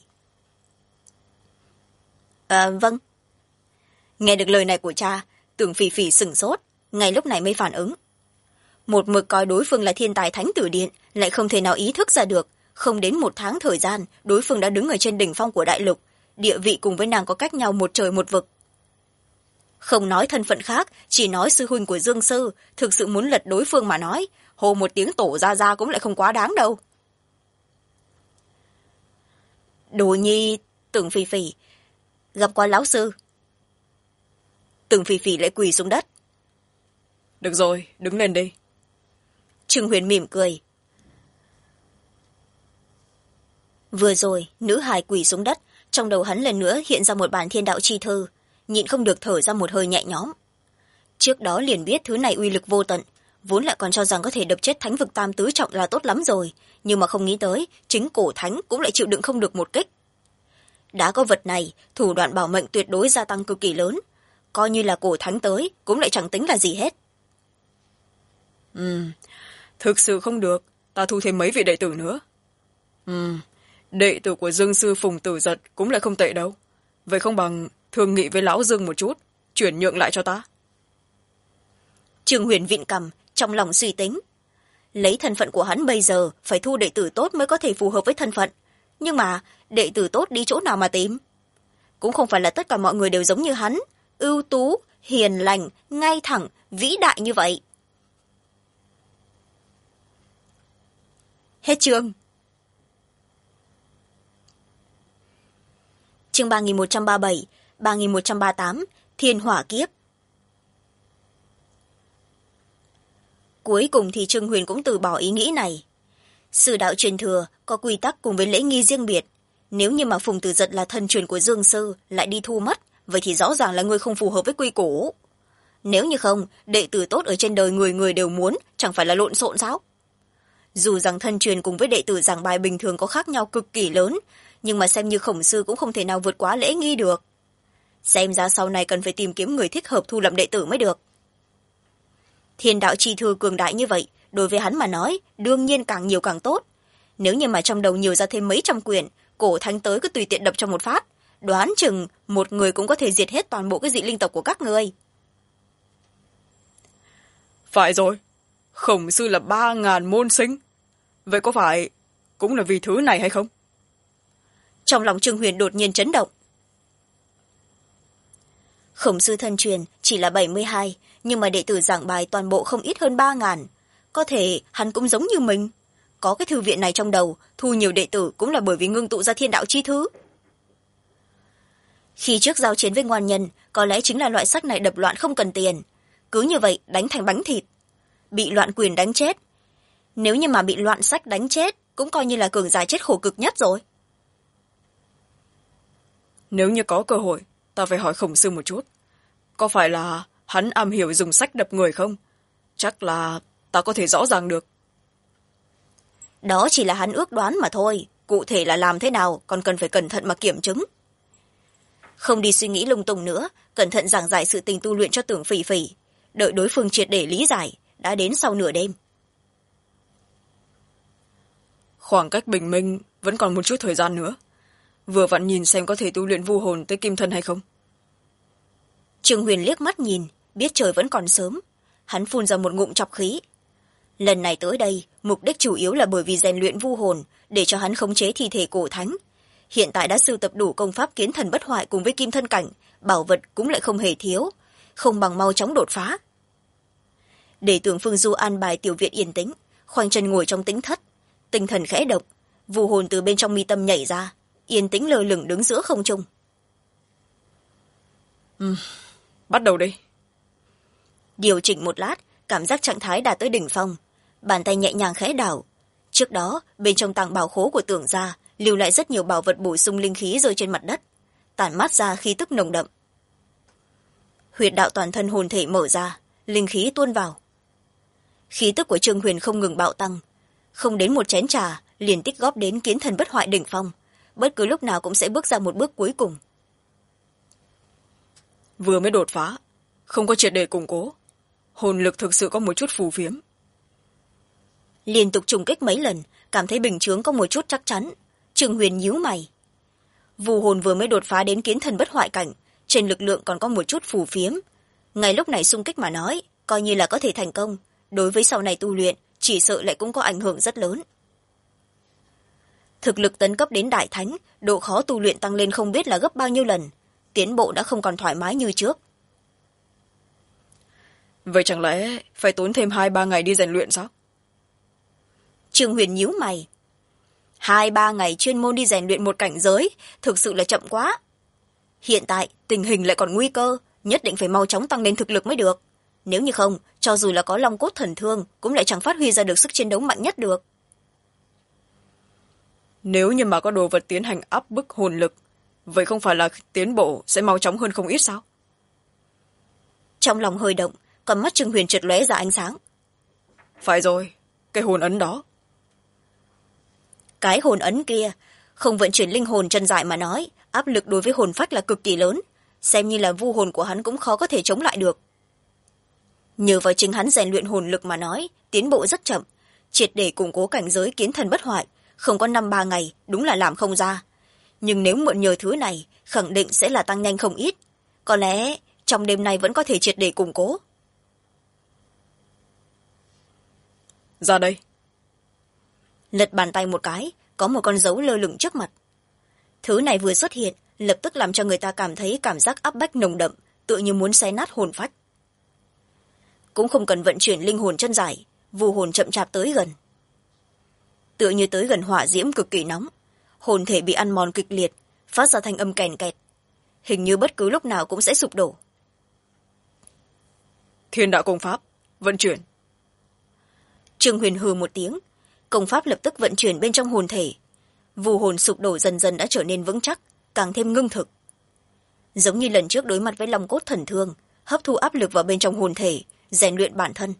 Vâng. Nghe được lời này của cha, Tưởng phì phì sửng sốt, ngay lúc này mới phản ứng. Một mực coi đối phương là thiên tài Thánh tử điện, lại không thể nào ý thức ra được, không đến 1 tháng thời gian, đối phương đã đứng ở trên đỉnh phong của đại lục, địa vị cùng với nàng có cách nhau một trời một vực. Không nói thân phận khác, chỉ nói sư huynh của Dương sư, thực sự muốn lật đối phương mà nói, hô một tiếng tổ ra ra cũng lại không quá đáng đâu. Đồ nhi, Tưởng phì phì, gặp qua lão sư. Tưởng phì phì lại quỳ xuống đất. Được rồi, đứng lên đi. Trương Huyền mỉm cười. Vừa rồi, nữ hài quỳ xuống đất, trong đầu hắn lần nữa hiện ra một bản thiên đạo chi thư, nhịn không được thở ra một hơi nhẹ nhõm. Trước đó liền biết thứ này uy lực vô tận, vốn lại còn cho rằng có thể đập chết thánh vực tam tứ trọng là tốt lắm rồi, nhưng mà không nghĩ tới, chính cổ thánh cũng lại chịu đựng không được một kích. Đã có vật này, thủ đoạn bảo mệnh tuyệt đối gia tăng cực kỳ lớn, coi như là cổ thánh tới, cũng lại chẳng tính là gì hết. Thực sự không được, ta thu thêm mấy vị đệ tử nữa. Đệ tử của Dương sư Phùng Tử Giật cũng lại không tệ đâu. Vậy không bằng thương nghị với lão Dương một chút, chuyển nhượng lại cho ta. Trương Huyền vịn cằm, trong lòng suy tính. Lấy thân phận của hắn bây giờ, phải thu đệ tử tốt mới có thể phù hợp với thân phận. Nhưng mà, đệ tử tốt đi chỗ nào mà tìm? Cũng không phải là tất cả mọi người đều giống như hắn, ưu tú, hiền lành, ngay thẳng, vĩ đại như vậy. Hết chương. Chương 3137, 3138, Thiên Hỏa Kiếp. Cuối cùng thì Trương Huyền cũng từ bỏ ý nghĩ này. Sư đạo truyền thừa có quy tắc cùng với lễ nghi riêng biệt. Nếu như mà Phùng Tử Giật là thân truyền của Dương sư lại đi thu mất, vậy thì rõ ràng là người không phù hợp với quy củ. Nếu như không, đệ tử tốt ở trên đời người người đều muốn, chẳng phải là lộn xộn sao? Dù rằng thân truyền cùng với đệ tử giảng bài bình thường có khác nhau cực kỳ lớn, nhưng mà xem như Khổng sư cũng không thể nào vượt quá lễ nghi được. Xem ra sau này cần phải tìm kiếm người thích hợp thu làm đệ tử mới được. Thiên đạo chi thư cường đại như vậy, đối với hắn mà nói, đương nhiên càng nhiều càng tốt. Nếu như mà trong đầu nhiều ra thêm mấy trăm quyển, cổ thánh tới cứ tùy tiện đập trong một phát, đoán chừng một người cũng có thể diệt hết toàn bộ cái dị linh tộc của các ngươi. Phải rồi, Khổng sư là 3.000 môn sinh. Vậy có phải cũng là vì thứ này hay không? Trong lòng Trương Huyền đột nhiên chấn động. Khổng sư thân truyền chỉ là 72, nhưng mà đệ tử giảng bài toàn bộ không ít hơn 3.000. Có thể hắn cũng giống như mình. Có cái thư viện này trong đầu, thu nhiều đệ tử cũng là bởi vì ngưng tụ ra thiên đạo chi thứ. Khi trước giao chiến với ngoan nhân, có lẽ chính là loại sách này đập loạn không cần tiền. Cứ như vậy đánh thành bánh thịt. Bị loạn quyền đánh chết. Nếu như mà bị loạn sách đánh chết, cũng coi như là cường giả chết khổ cực nhất rồi. Nếu như có cơ hội, ta phải hỏi Khổng sư một chút. Có phải là hắn am hiểu dùng sách đập người không? Chắc là ta có thể rõ ràng được. Đó chỉ là hắn ước đoán mà thôi. Cụ thể là làm thế nào, còn cần phải cẩn thận mà kiểm chứng. Không đi suy nghĩ lung tung nữa, cẩn thận giảng giải sự tình tu luyện cho Tưởng phì phì. Đợi đối phương triệt để lý giải, đã đến sau nửa đêm. Khoảng cách bình minh vẫn còn một chút thời gian nữa. Vừa vặn nhìn xem có thể tu luyện vu hồn tới kim thân hay không. Trương Huyền liếc mắt nhìn, biết trời vẫn còn sớm. Hắn phun ra một ngụm chọc khí. lần này tới đây mục đích chủ yếu là bởi vì rèn luyện vu hồn để cho hắn khống chế thi thể cổ thánh. Hiện tại đã sưu tập đủ công pháp kiến thần bất hoại cùng với kim thân cảnh, bảo vật cũng lại không hề thiếu, không bằng mau chóng đột phá. Để Tưởng Phương Du an bài tiểu viện yên tĩnh, khoanh chân ngồi trong tĩnh thất, tinh thần khẽ động, vu hồn từ bên trong mi tâm nhảy ra, yên tĩnh lơ lửng đứng giữa không trung. Bắt đầu đi. Điều chỉnh một lát, cảm giác trạng thái đạt tới đỉnh phong, bàn tay nhẹ nhàng khẽ đảo. Trước đó bên trong tàng bảo khố của Tưởng gia lưu lại rất nhiều bảo vật bổ sung linh khí rơi trên mặt đất, tản mát ra khí tức nồng đậm. Huyệt đạo toàn thân hồn thể mở ra, linh khí tuôn vào. Khí tức của Trương Huyền không ngừng bạo tăng, không đến một chén trà liền tích góp đến kiến thần bất hoại đỉnh phong, bất cứ lúc nào cũng sẽ bước ra một bước cuối cùng. Vừa mới đột phá, không có triệt để củng cố, hồn lực thực sự có một chút phù phiếm. Liên tục trùng kích mấy lần, cảm thấy bình chướng có một chút chắc chắn. Trương Huyền nhíu mày. Vu hồn vừa mới đột phá đến kiến thần bất hoại cảnh, trên lực lượng còn có một chút phù phiếm. Ngay lúc này xung kích mà nói, coi như là có thể thành công, đối với sau này tu luyện chỉ sợ lại cũng có ảnh hưởng rất lớn. Thực lực tấn cấp đến đại thánh, độ khó tu luyện tăng lên không biết là gấp bao nhiêu lần, tiến bộ đã không còn thoải mái như trước. Vậy chẳng lẽ phải tốn thêm 2-3 ngày đi rèn luyện sao? Trương Huyền nhíu mày. 2-3 ngày chuyên môn đi rèn luyện một cảnh giới, thực sự là chậm quá. Hiện tại tình hình lại còn nguy cơ, nhất định phải mau chóng tăng lên thực lực mới được. Nếu như không, cho dù là có long cốt thần thương cũng lại chẳng phát huy ra được sức chiến đấu mạnh nhất được. Nếu như mà có đồ vật tiến hành áp bức hồn lực, vậy không phải là tiến bộ sẽ mau chóng hơn không ít sao? Trong lòng hơi động, con mắt Trương Huyền chợt lóe ra ánh sáng. Phải rồi, cái hồn ấn đó. Cái hồn ấn kia, không vận chuyển linh hồn chân dài mà nói, áp lực đối với hồn phách là cực kỳ lớn, xem như là vu hồn của hắn cũng khó có thể chống lại được. Nhờ vào chính hắn rèn luyện hồn lực mà nói, tiến bộ rất chậm, triệt để củng cố cảnh giới kiến thần bất hoại, không có 5-3 ngày, đúng là làm không ra. Nhưng nếu mượn nhờ thứ này, khẳng định sẽ là tăng nhanh không ít. Có lẽ trong đêm nay vẫn có thể triệt để củng cố. Ra đây. Lật bàn tay một cái, có một con dấu lơ lửng trước mặt. Thứ này vừa xuất hiện, lập tức làm cho người ta cảm thấy cảm giác áp bách nồng đậm, tựa như muốn xé nát hồn phách. Cũng không cần vận chuyển linh hồn chân dài, vu hồn chậm chạp tới gần. Tựa như tới gần hỏa diễm cực kỳ nóng, hồn thể bị ăn mòn kịch liệt, phát ra thanh âm kèn kẹt, hình như bất cứ lúc nào cũng sẽ sụp đổ. Thiên đạo công pháp, vận chuyển. Trương Huyền hừ một tiếng, công pháp lập tức vận chuyển bên trong hồn thể. Vu hồn sụp đổ dần dần đã trở nên vững chắc, càng thêm ngưng thực. Giống như lần trước đối mặt với long cốt thần thương, hấp thu áp lực vào bên trong hồn thể, rèn luyện bản thân.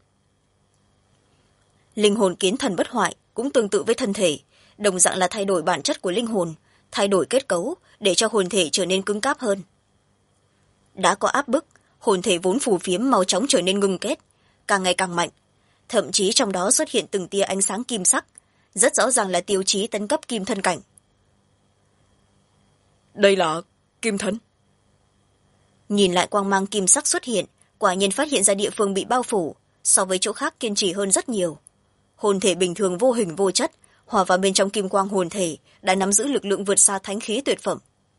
Linh hồn kiến thần bất hoại cũng tương tự với thân thể, đồng dạng là thay đổi bản chất của linh hồn, thay đổi kết cấu để cho hồn thể trở nên cứng cáp hơn. Đã có áp bức, hồn thể vốn phù phiếm mau chóng trở nên ngưng kết, càng ngày càng mạnh, thậm chí trong đó xuất hiện từng tia ánh sáng kim sắc, rất rõ ràng là tiêu chí tấn cấp kim thân cảnh. Đây là kim thân. Nhìn lại quang mang kim sắc xuất hiện, quả nhiên phát hiện ra địa phương bị bao phủ, so với chỗ khác kiên trì hơn rất nhiều. Hồn thể bình thường vô hình vô chất, hòa vào bên trong kim quang hồn thể, đã nắm giữ lực lượng vượt xa thánh khí tuyệt phẩm.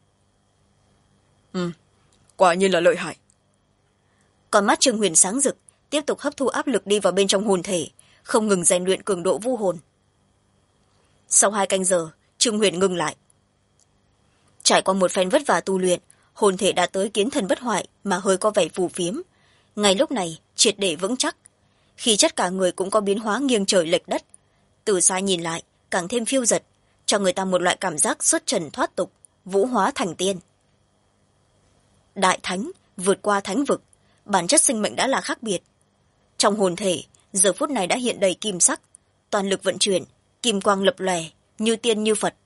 Quả nhiên là lợi hại. Con mắt Trương Huyền sáng rực, tiếp tục hấp thu áp lực đi vào bên trong hồn thể, không ngừng rèn luyện cường độ vu hồn. Sau 2 canh giờ, Trương Huyền ngừng lại. Trải qua một phen vất vả tu luyện, hồn thể đã tới kiến thần bất hoại mà hơi có vẻ phù phiếm. Ngay lúc này, triệt để vững chắc. Khi chất cả người cũng có biến hóa nghiêng trời lệch đất. Từ xa nhìn lại, càng thêm phiêu dật, cho người ta một loại cảm giác xuất trần thoát tục, vũ hóa thành tiên. Đại thánh, vượt qua thánh vực, bản chất sinh mệnh đã là khác biệt. Trong hồn thể, giờ phút này đã hiện đầy kim sắc, toàn lực vận chuyển, kim quang lập lòe, như tiên như Phật.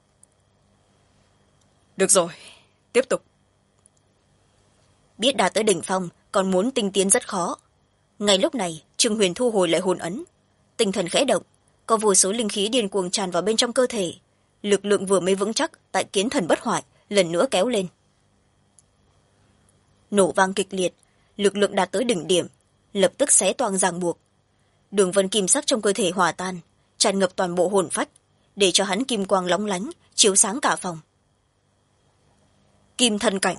Được rồi, tiếp tục. Biết đạt tới đỉnh phong, còn muốn tinh tiến rất khó. Ngay lúc này, Trương Huyền thu hồi lại hồn ấn. Tinh thần khẽ động, có vô số linh khí điên cuồng tràn vào bên trong cơ thể. Lực lượng vừa mới vững chắc tại kiến thần bất hoại, lần nữa kéo lên. Nổ vang kịch liệt, lực lượng đạt tới đỉnh điểm, lập tức xé toang ràng buộc. đường vân kim sắc trong cơ thể hòa tan, tràn ngập toàn bộ hồn phách, để cho hắn kim quang lóng lánh chiếu sáng cả phòng. Kim thân cảnh.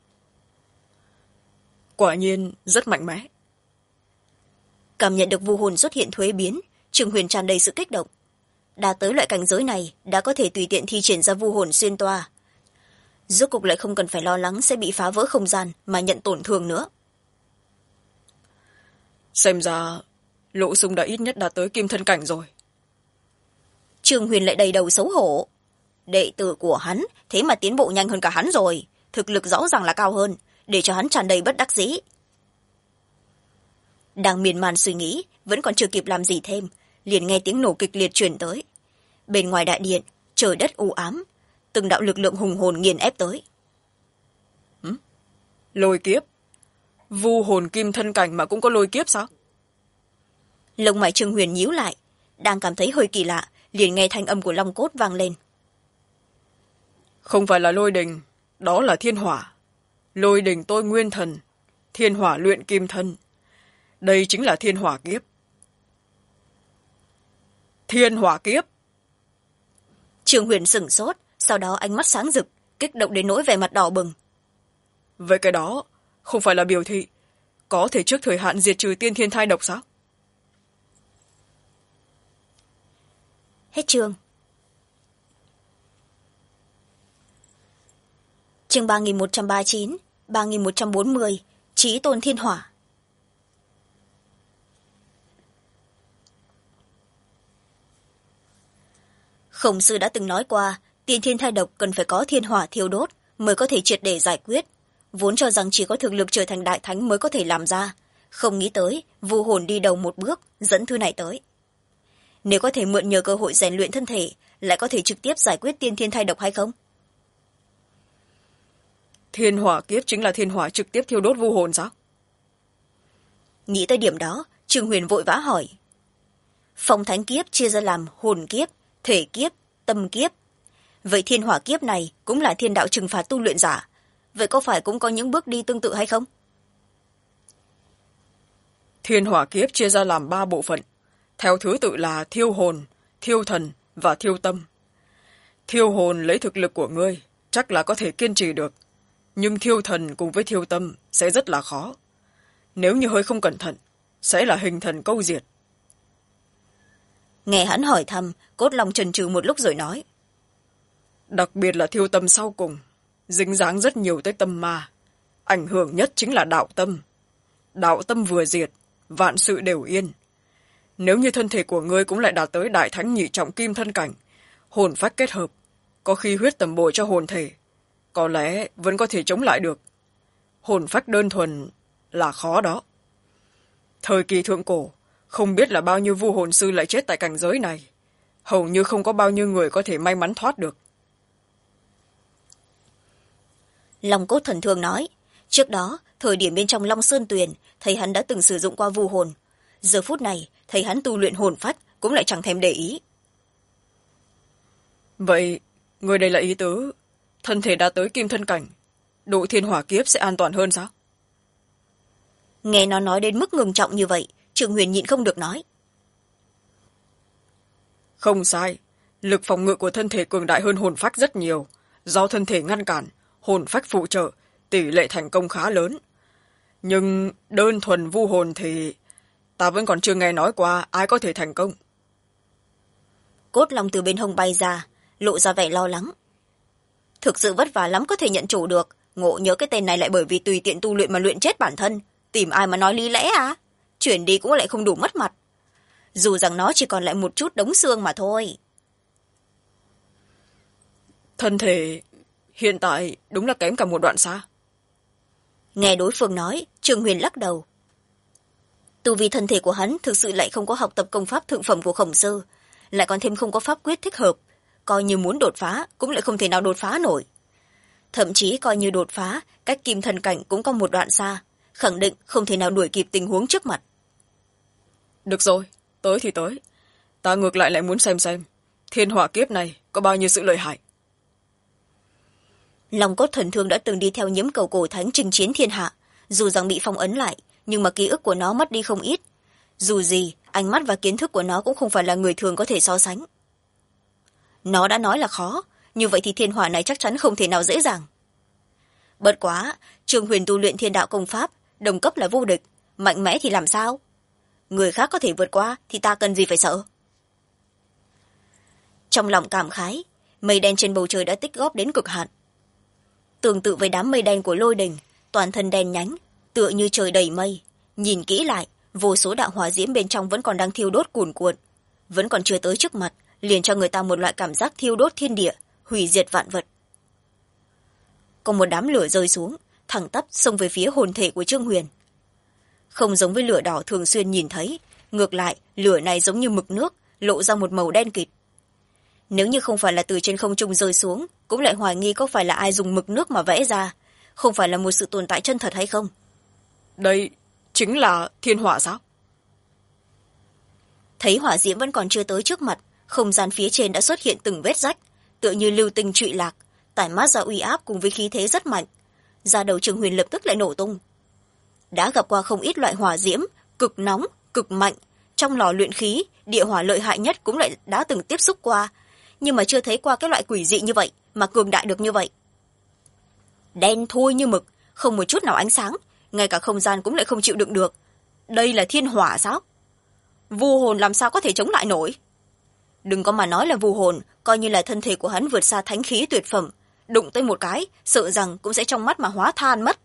Quả nhiên rất mạnh mẽ. Cảm nhận được vu hồn xuất hiện thuế biến, Trương Huyền tràn đầy sự kích động. Đã tới loại cảnh giới này, đã có thể tùy tiện thi triển ra vu hồn xuyên toa, rốt cục lại không cần phải lo lắng sẽ bị phá vỡ không gian mà nhận tổn thương nữa. Xem ra Lộ Sung đã ít nhất đạt tới kim thân cảnh rồi. Trương Huyền lại đầy đầu xấu hổ. Đệ tử của hắn thế mà tiến bộ nhanh hơn cả hắn rồi, thực lực rõ ràng là cao hơn, để cho hắn tràn đầy bất đắc dĩ. Đang miên man suy nghĩ, vẫn còn chưa kịp làm gì thêm, liền nghe tiếng nổ kịch liệt truyền tới. Bên ngoài đại điện, trời đất u ám, từng đạo lực lượng hùng hồn nghiền ép tới. Lôi kiếp? Vu hồn kim thân cảnh mà cũng có lôi kiếp sao? Lông mày Trương Huyền nhíu lại, đang cảm thấy hơi kỳ lạ, liền nghe thanh âm của long cốt vang lên. Không phải là lôi đình, đó là thiên hỏa. Lôi đình tôi nguyên thần, thiên hỏa luyện kim thân. Đây chính là thiên hỏa kiếp. Thiên hỏa kiếp? Trương Huyền sửng sốt, sau đó ánh mắt sáng rực, kích động đến nỗi vẻ mặt đỏ bừng. Vậy cái đó không phải là biểu thị có thể trước thời hạn diệt trừ tiên thiên thai độc sao? Hết chương. Chương 3139, 3140, Chí tôn thiên hỏa. Khổng sư đã từng nói qua, tiên thiên thai độc cần phải có thiên hỏa thiêu đốt mới có thể triệt để giải quyết. Vốn cho rằng chỉ có thực lực trở thành đại thánh mới có thể làm ra, không nghĩ tới vu hồn đi đầu một bước dẫn thứ này tới. Nếu có thể mượn nhờ cơ hội rèn luyện thân thể, lại có thể trực tiếp giải quyết tiên thiên thai độc hay không? Thiên hỏa kiếp chính là thiên hỏa trực tiếp thiêu đốt vu hồn sao? Nghĩ tới điểm đó, Trương Huyền vội vã hỏi. Phong thánh kiếp chia ra làm hồn kiếp, thể kiếp, tâm kiếp. Vậy thiên hỏa kiếp này cũng là thiên đạo trừng phạt tu luyện giả. Vậy có phải cũng có những bước đi tương tự hay không? Thiên hỏa kiếp chia ra làm 3 bộ phận, theo thứ tự là thiêu hồn, thiêu thần và thiêu tâm. Thiêu hồn lấy thực lực của ngươi, chắc là có thể kiên trì được. Nhưng thiêu thần cùng với thiêu tâm sẽ rất là khó. Nếu như hơi không cẩn thận, sẽ là hình thần câu diệt. Nghe hắn hỏi thăm, Cốt Long chần chừ một lúc rồi nói. Đặc biệt là thiêu tâm sau cùng, dính dáng rất nhiều tới tâm ma. Ảnh hưởng nhất chính là đạo tâm. Đạo tâm vừa diệt, vạn sự đều yên. Nếu như thân thể của ngươi cũng lại đạt tới đại thánh nhị trọng kim thân cảnh, hồn phách kết hợp, có khi huyết tầm bồi cho hồn thể, có lẽ vẫn có thể chống lại được. Hồn phách đơn thuần là khó đó. Thời kỳ thượng cổ, không biết là bao nhiêu vu hồn sư lại chết tại cảnh giới này. Hầu như không có bao nhiêu người có thể may mắn thoát được. Long Cốt Thần Thương nói, trước đó, thời điểm bên trong Long Sơn Tuyền, thầy hắn đã từng sử dụng qua vu hồn. Giờ phút này, thầy hắn tu luyện hồn phách cũng lại chẳng thèm để ý. Vậy, người đây là ý tứ, thân thể đã tới kim thân cảnh, độ thiên hỏa kiếp sẽ an toàn hơn sao? Nghe nó nói đến mức ngừng trọng như vậy, Trương Huyền nhịn không được nói. Không sai, lực phòng ngự của thân thể cường đại hơn hồn phách rất nhiều. Do thân thể ngăn cản, hồn phách phụ trợ, tỷ lệ thành công khá lớn. Nhưng đơn thuần vu hồn thì ta vẫn còn chưa nghe nói qua ai có thể thành công. Cốt Long từ bên hông bay ra, lộ ra vẻ lo lắng. Thực sự vất vả lắm có thể nhận chủ được, ngộ nhớ cái tên này lại bởi vì tùy tiện tu luyện mà luyện chết bản thân, tìm ai mà nói lý lẽ à? Chuyển đi cũng lại không đủ mất mặt. Dù rằng nó chỉ còn lại một chút đống xương mà thôi. Thân thể hiện tại đúng là kém cả một đoạn xa. Nghe đối phương nói, Trương Huyền lắc đầu. Tu vì thân thể của hắn thực sự lại không có học tập công pháp thượng phẩm của Khổng Sư, lại còn thêm không có pháp quyết thích hợp, coi như muốn đột phá cũng lại không thể nào đột phá nổi. Thậm chí coi như đột phá, cách kim thần cảnh cũng có một đoạn xa, khẳng định không thể nào đuổi kịp tình huống trước mặt. Được rồi, tới thì tới. Ta ngược lại muốn xem thiên hỏa kiếp này có bao nhiêu sự lợi hại. Long Cốt Thần Thương đã từng đi theo nhiễm cầu cổ thánh chinh chiến thiên hạ, dù rằng bị phong ấn lại, nhưng mà ký ức của nó mất đi không ít. Dù gì, ánh mắt và kiến thức của nó cũng không phải là người thường có thể so sánh. Nó đã nói là khó, như vậy thì thiên hỏa này chắc chắn không thể nào dễ dàng. Bất quá, Trương Huyền tu luyện thiên đạo công pháp, đồng cấp là vô địch, mạnh mẽ thì làm sao? Người khác có thể vượt qua thì ta cần gì phải sợ? Trong lòng cảm khái, mây đen trên bầu trời đã tích góp đến cực hạn. Tương tự với đám mây đen của Lôi Đình, toàn thân đen nhánh, tựa như trời đầy mây. Nhìn kỹ lại, vô số đạo hỏa diễm bên trong vẫn còn đang thiêu đốt cuồn cuộn, vẫn còn chưa tới trước mặt, liền cho người ta một loại cảm giác thiêu đốt thiên địa, hủy diệt vạn vật. Còn một đám lửa rơi xuống, thẳng tắp xông về phía hồn thể của Trương Huyền. Không giống với lửa đỏ thường xuyên nhìn thấy, ngược lại lửa này giống như mực nước, lộ ra một màu đen kịt. Nếu như không phải là từ trên không trung rơi xuống, cũng lại hoài nghi có phải là ai dùng mực nước mà vẽ ra, không phải là một sự tồn tại chân thật hay không. Đây chính là thiên hỏa sao? Thấy hỏa diễm vẫn còn chưa tới trước mặt, không gian phía trên đã xuất hiện từng vết rách, tựa như lưu tinh trụy lạc, tản mát ra uy áp cùng với khí thế rất mạnh. Da đầu Trương Huyền lập tức lại nổ tung. Đã gặp qua không ít loại hỏa diễm, cực nóng, cực mạnh, trong lò luyện khí, địa hỏa lợi hại nhất cũng lại đã từng tiếp xúc qua, nhưng mà chưa thấy qua cái loại quỷ dị như vậy, mà cường đại được như vậy. Đen thui như mực, không một chút nào ánh sáng, ngay cả không gian cũng lại không chịu đựng được. Đây là thiên hỏa sao? Vu hồn làm sao có thể chống lại nổi? Đừng có mà nói là vu hồn, coi như là thân thể của hắn vượt xa thánh khí tuyệt phẩm, đụng tới một cái, sợ rằng cũng sẽ trong mắt mà hóa than mất.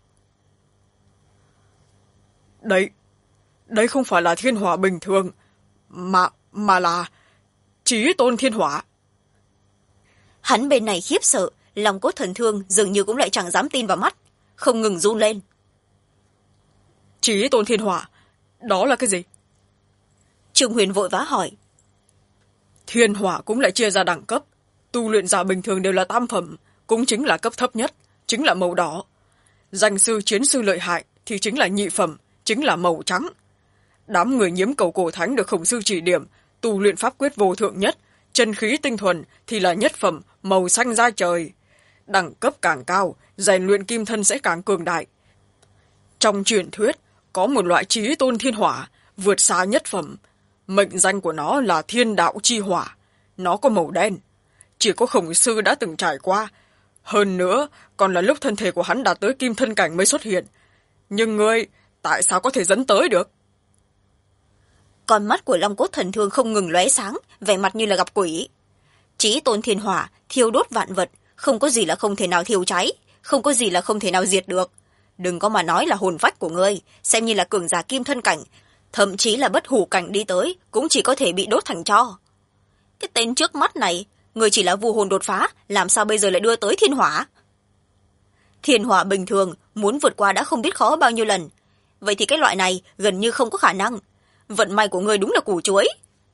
Đây không phải là thiên hỏa bình thường, mà là chí tôn thiên hỏa. Hắn bên này khiếp sợ, lòng cốt thần thương dường như cũng lại chẳng dám tin vào mắt, không ngừng run lên. Chí tôn thiên hỏa, đó là cái gì? Trương Huyền vội vã hỏi. Thiên hỏa cũng lại chia ra đẳng cấp, tu luyện giả bình thường đều là tam phẩm, cũng chính là cấp thấp nhất, chính là màu đỏ. Danh sư chiến sư lợi hại thì chính là nhị phẩm, chính là màu trắng. Đám người nhiễm cầu cổ thánh được khổng sư chỉ điểm, tu luyện pháp quyết vô thượng nhất, chân khí tinh thuần thì là nhất phẩm, màu xanh da trời. Đẳng cấp càng cao, rèn luyện kim thân sẽ càng cường đại. Trong truyền thuyết, có một loại chí tôn thiên hỏa, vượt xa nhất phẩm. Mệnh danh của nó là thiên đạo chi hỏa. Nó có màu đen. Chỉ có khổng sư đã từng trải qua. Hơn nữa, còn là lúc thân thể của hắn đạt tới kim thân cảnh mới xuất hiện. Nhưng ngươi, tại sao có thể dẫn tới được? Con mắt của Long Cốt Thần Thương không ngừng lóe sáng, vẻ mặt như là gặp quỷ. Chí tôn thiên hỏa, thiêu đốt vạn vật, không có gì là không thể nào thiêu cháy, không có gì là không thể nào diệt được. Đừng có mà nói là hồn phách của ngươi, xem như là cường giả kim thân cảnh, thậm chí là bất hủ cảnh đi tới, cũng chỉ có thể bị đốt thành tro. Cái tên trước mắt này, ngươi chỉ là vu hồn đột phá, làm sao bây giờ lại đưa tới thiên hỏa? Thiên hỏa bình thường, muốn vượt qua đã không biết khó bao nhiêu lần. Vậy thì cái loại này gần như không có khả năng. Vận may của ngươi đúng là củ chuối.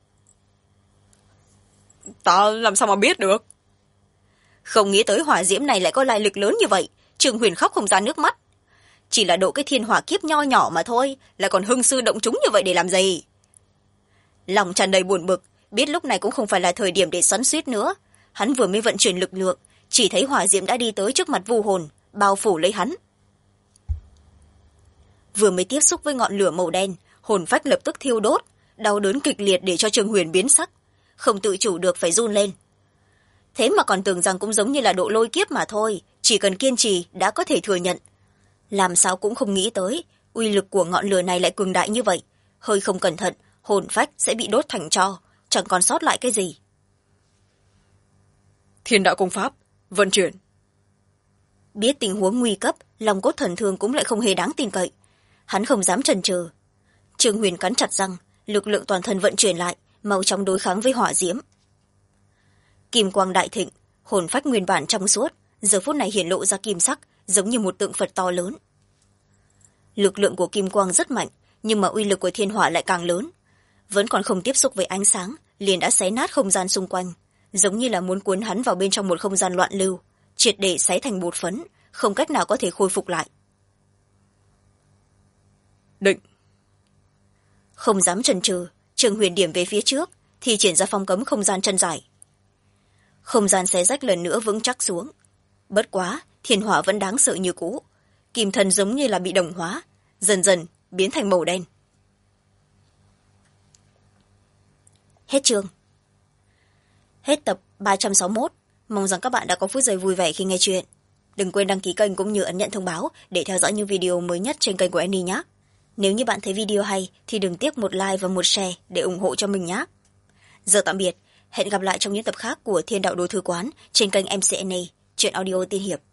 Ta làm sao mà biết được? Không nghĩ tới hỏa diễm này lại có lai lịch lớn như vậy, Trương Huyền khóc không ra nước mắt. Chỉ là độ cái thiên hỏa kiếp nho nhỏ mà thôi, lại còn hưng sư động chúng như vậy để làm gì? Lòng tràn đầy buồn bực, biết lúc này cũng không phải là thời điểm để xoắn xuýt nữa. Hắn vừa mới vận chuyển lực lượng, chỉ thấy hỏa diễm đã đi tới trước mặt vu hồn, bao phủ lấy hắn. Vừa mới tiếp xúc với ngọn lửa màu đen, hồn phách lập tức thiêu đốt, đau đớn kịch liệt để cho Trương Huyền biến sắc, không tự chủ được phải run lên. Thế mà còn tưởng rằng cũng giống như là độ lôi kiếp mà thôi, chỉ cần kiên trì đã có thể thừa nhận. Làm sao cũng không nghĩ tới, uy lực của ngọn lửa này lại cường đại như vậy, hơi không cẩn thận, hồn phách sẽ bị đốt thành tro, chẳng còn sót lại cái gì. Thiên đạo công pháp, vận chuyển. Biết tình huống nguy cấp, Long Cốt Thần Thương cũng lại không hề đáng tin cậy. Hắn không dám chần chừ. Trương Huyền cắn chặt răng, lực lượng toàn thân vận chuyển lại, mau chóng đối kháng với hỏa diễm. Kim quang đại thịnh, hồn phách nguyên bản trong suốt, giờ phút này hiển lộ ra kim sắc, giống như một tượng Phật to lớn. Lực lượng của kim quang rất mạnh, nhưng mà uy lực của thiên hỏa lại càng lớn. Vẫn còn không tiếp xúc với ánh sáng, liền đã xé nát không gian xung quanh, giống như là muốn cuốn hắn vào bên trong một không gian loạn lưu, triệt để xé thành bột phấn, không cách nào có thể khôi phục lại. Định. Không dám chần chừ, Trương Huyền điểm về phía trước, thì triển ra phong cấm không gian chân dài. Không gian xé rách lần nữa vững chắc xuống. Bất quá, thiên hỏa vẫn đáng sợ như cũ. Kim thần giống như là bị đồng hóa, dần dần biến thành màu đen. Hết chương. Hết tập 361. Mong rằng các bạn đã có phút giây vui vẻ khi nghe chuyện. Đừng quên đăng ký kênh cũng như ấn nhận thông báo để theo dõi những video mới nhất trên kênh của Annie nhé. Nếu như bạn thấy video hay thì đừng tiếc một like và một share để ủng hộ cho mình nhé. Giờ tạm biệt, hẹn gặp lại trong những tập khác của Thiên Đạo Đồ Thư Quán trên kênh MCNA, Chuyện Audio Tiên Hiệp.